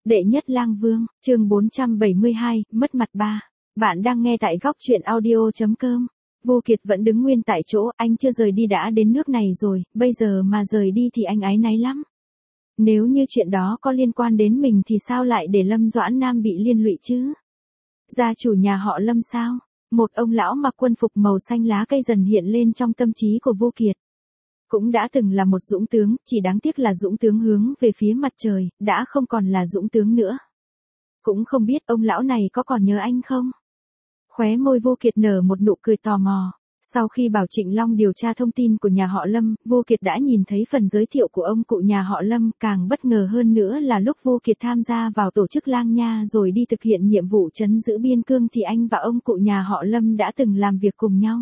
Đệ nhất lang vương, chương 472, mất mặt 3. Bạn đang nghe tại góc truyện audio.com. Vô Kiệt vẫn đứng nguyên tại chỗ, anh chưa rời đi đã đến nước này rồi, bây giờ mà rời đi thì anh áy náy lắm. Nếu như chuyện đó có liên quan đến mình thì sao lại để Lâm Doãn Nam bị liên lụy chứ? Gia chủ nhà họ Lâm sao? Một ông lão mặc quân phục màu xanh lá cây dần hiện lên trong tâm trí của Vô Kiệt. Cũng đã từng là một dũng tướng, chỉ đáng tiếc là dũng tướng hướng về phía mặt trời, đã không còn là dũng tướng nữa. Cũng không biết ông lão này có còn nhớ anh không? Khóe môi Vô Kiệt nở một nụ cười tò mò. Sau khi bảo Trịnh Long điều tra thông tin của nhà họ Lâm, Vô Kiệt đã nhìn thấy phần giới thiệu của ông cụ nhà họ Lâm, càng bất ngờ hơn nữa là lúc Vô Kiệt tham gia vào tổ chức Lang Nha rồi đi thực hiện nhiệm vụ trấn giữ biên cương thì anh và ông cụ nhà họ Lâm đã từng làm việc cùng nhau.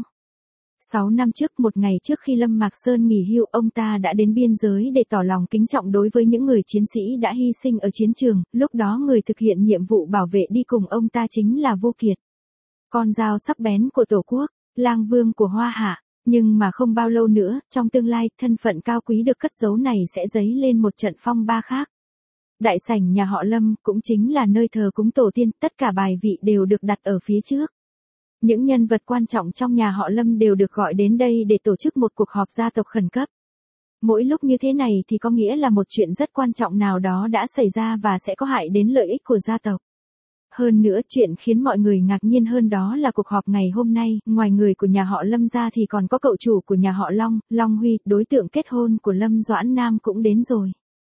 6 năm trước, một ngày trước khi Lâm Mạc Sơn nghỉ hưu, ông ta đã đến biên giới để tỏ lòng kính trọng đối với những người chiến sĩ đã hy sinh ở chiến trường, lúc đó người thực hiện nhiệm vụ bảo vệ đi cùng ông ta chính là Vô Kiệt. Con dao sắc bén của Tổ quốc, lang vương của Hoa Hạ, nhưng mà không bao lâu nữa, trong tương lai, thân phận cao quý được cất giấu này sẽ dấy lên một trận phong ba khác. Đại sảnh nhà họ Lâm cũng chính là nơi thờ cúng tổ tiên, tất cả bài vị đều được đặt ở phía trước. Những nhân vật quan trọng trong nhà họ Lâm đều được gọi đến đây để tổ chức một cuộc họp gia tộc khẩn cấp. Mỗi lúc như thế này thì có nghĩa là một chuyện rất quan trọng nào đó đã xảy ra và sẽ có hại đến lợi ích của gia tộc. Hơn nữa, chuyện khiến mọi người ngạc nhiên hơn đó là cuộc họp ngày hôm nay, ngoài người của nhà họ Lâm ra thì còn có cậu chủ của nhà họ Long, Long Huy, đối tượng kết hôn của Lâm Doãn Nam cũng đến rồi.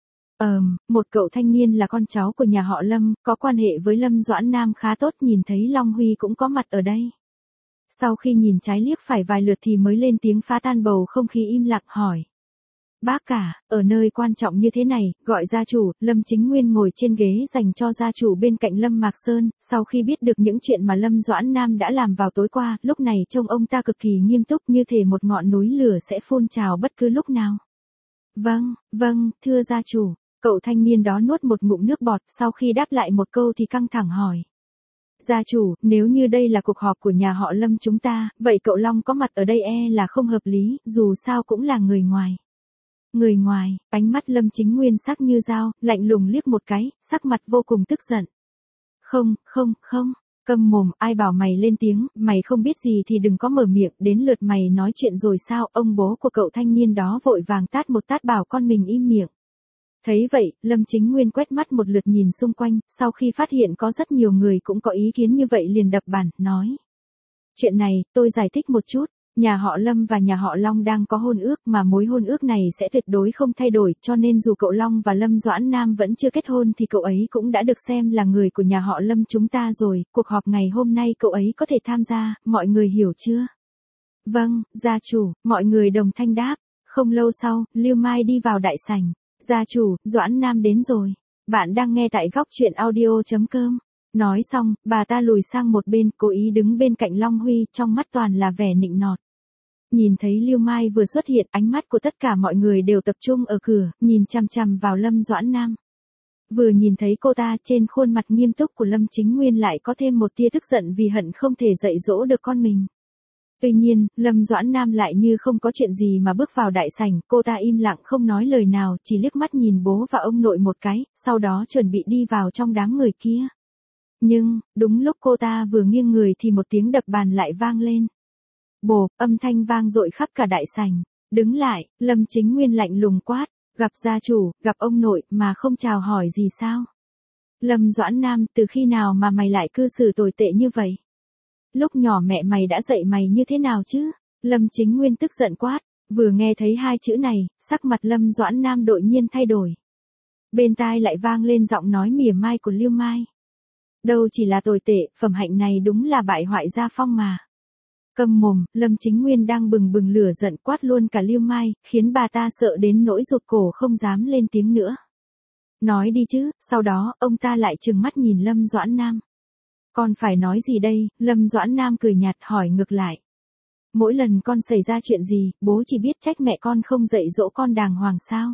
Một cậu thanh niên là con cháu của nhà họ Lâm, có quan hệ với Lâm Doãn Nam khá tốt, nhìn thấy Long Huy cũng có mặt ở đây. Sau khi nhìn trái liếc phải vài lượt thì mới lên tiếng phá tan bầu không khí im lặng hỏi. Bác cả, ở nơi quan trọng như thế này, gọi gia chủ, Lâm Chính Nguyên ngồi trên ghế dành cho gia chủ bên cạnh Lâm Mạc Sơn, sau khi biết được những chuyện mà Lâm Doãn Nam đã làm vào tối qua, lúc này trông ông ta cực kỳ nghiêm túc như thể một ngọn núi lửa sẽ phun trào bất cứ lúc nào. Vâng, thưa gia chủ, cậu thanh niên đó nuốt một ngụm nước bọt, sau khi đáp lại một câu thì căng thẳng hỏi. Gia chủ, nếu như đây là cuộc họp của nhà họ Lâm chúng ta, vậy cậu Long có mặt ở đây là không hợp lý, dù sao cũng là người ngoài. Người ngoài, ánh mắt Lâm Chính Nguyên sắc như dao, lạnh lùng liếc một cái, sắc mặt vô cùng tức giận. Không, câm mồm, ai bảo mày lên tiếng, mày không biết gì thì đừng có mở miệng, đến lượt mày nói chuyện rồi sao, ông bố của cậu thanh niên đó vội vàng tát một tát bảo con mình im miệng. Thấy vậy, Lâm Chính Nguyên quét mắt một lượt nhìn xung quanh, sau khi phát hiện có rất nhiều người cũng có ý kiến như vậy liền đập bàn, nói. Chuyện này, tôi giải thích một chút. Nhà họ Lâm và nhà họ Long đang có hôn ước mà mối hôn ước này sẽ tuyệt đối không thay đổi, cho nên dù cậu Long và Lâm Doãn Nam vẫn chưa kết hôn thì cậu ấy cũng đã được xem là người của nhà họ Lâm chúng ta rồi, cuộc họp ngày hôm nay cậu ấy có thể tham gia, mọi người hiểu chưa? Vâng, gia chủ, mọi người đồng thanh đáp. Không lâu sau, Lưu Mai đi vào đại sảnh. Gia chủ, Doãn Nam đến rồi. Bạn đang nghe tại góc truyện audio.com. Nói xong, bà ta lùi sang một bên, cố ý đứng bên cạnh Long Huy, trong mắt toàn là vẻ nịnh nọt. Nhìn thấy Lưu Mai vừa xuất hiện, ánh mắt của tất cả mọi người đều tập trung ở cửa, nhìn chằm chằm vào Lâm Doãn Nam. Vừa nhìn thấy cô ta, trên khuôn mặt nghiêm túc của Lâm Chính Nguyên lại có thêm một tia tức giận vì hận không thể dạy dỗ được con mình. Tuy nhiên, Lâm Doãn Nam lại như không có chuyện gì mà bước vào đại sảnh, cô ta im lặng không nói lời nào, chỉ liếc mắt nhìn bố và ông nội một cái, sau đó chuẩn bị đi vào trong đám người kia. Nhưng, đúng lúc cô ta vừa nghiêng người thì một tiếng đập bàn lại vang lên. Bộp, âm thanh vang dội khắp cả đại sảnh. Đứng lại, Lâm Chính Nguyên lạnh lùng quát, gặp gia chủ, gặp ông nội mà không chào hỏi gì sao? Lâm Doãn Nam, từ khi nào mà mày lại cư xử tồi tệ như vậy? Lúc nhỏ mẹ mày đã dạy mày như thế nào chứ? Lâm Chính Nguyên tức giận quát, vừa nghe thấy hai chữ này, sắc mặt Lâm Doãn Nam đột nhiên thay đổi. Bên tai lại vang lên giọng nói mỉa mai của Lưu Mai. Đâu chỉ là tồi tệ, phẩm hạnh này đúng là bại hoại gia phong mà. Câm mồm, Lâm Chính Nguyên đang bừng bừng lửa giận quát luôn cả Lưu Mai, khiến bà ta sợ đến nỗi rụt cổ không dám lên tiếng nữa. Nói đi chứ, sau đó, ông ta lại trừng mắt nhìn Lâm Doãn Nam. Con phải nói gì đây? Lâm Doãn Nam cười nhạt hỏi ngược lại. Mỗi lần con xảy ra chuyện gì, bố chỉ biết trách mẹ con không dạy dỗ con đàng hoàng sao?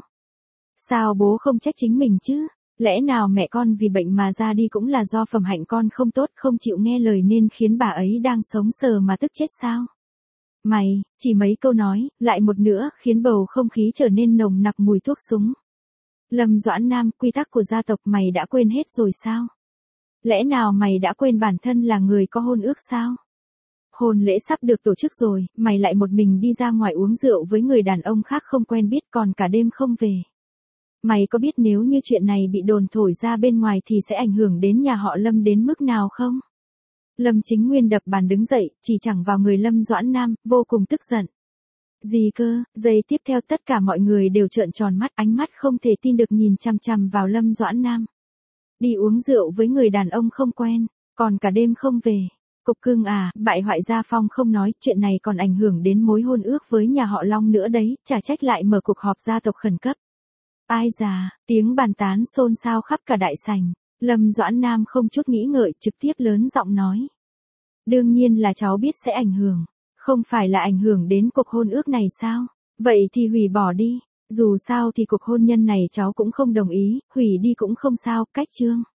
Sao bố không trách chính mình chứ? Lẽ nào mẹ con vì bệnh mà ra đi cũng là do phẩm hạnh con không tốt, không chịu nghe lời nên khiến bà ấy đang sống sờ mà tức chết sao? Mày, chỉ mấy câu nói, lại một nữa, khiến bầu không khí trở nên nồng nặc mùi thuốc súng. Lâm Doãn Nam, quy tắc của gia tộc mày đã quên hết rồi sao? Lẽ nào mày đã quên bản thân là người có hôn ước sao? Hôn lễ sắp được tổ chức rồi, mày lại một mình đi ra ngoài uống rượu với người đàn ông khác không quen biết còn cả đêm không về. Mày có biết nếu như chuyện này bị đồn thổi ra bên ngoài thì sẽ ảnh hưởng đến nhà họ Lâm đến mức nào không? Lâm Chính Nguyên đập bàn đứng dậy, chỉ thẳng vào người Lâm Doãn Nam, vô cùng tức giận. Gì cơ? Giây tiếp theo tất cả mọi người đều trợn tròn mắt, ánh mắt không thể tin được nhìn chằm chằm vào Lâm Doãn Nam. Đi uống rượu với người đàn ông không quen, còn cả đêm không về. Cục cưng à, bại hoại gia phong không nói, chuyện này còn ảnh hưởng đến mối hôn ước với nhà họ Long nữa đấy, chả trách lại mở cuộc họp gia tộc khẩn cấp. Ai già, tiếng bàn tán xôn xao khắp cả đại sảnh. Lâm Doãn Nam không chút nghĩ ngợi trực tiếp lớn giọng nói. Đương nhiên là cháu biết sẽ ảnh hưởng. Không phải là ảnh hưởng đến cuộc hôn ước này sao? Vậy thì hủy bỏ đi. Dù sao thì cuộc hôn nhân này cháu cũng không đồng ý, hủy đi cũng không sao, cách chương.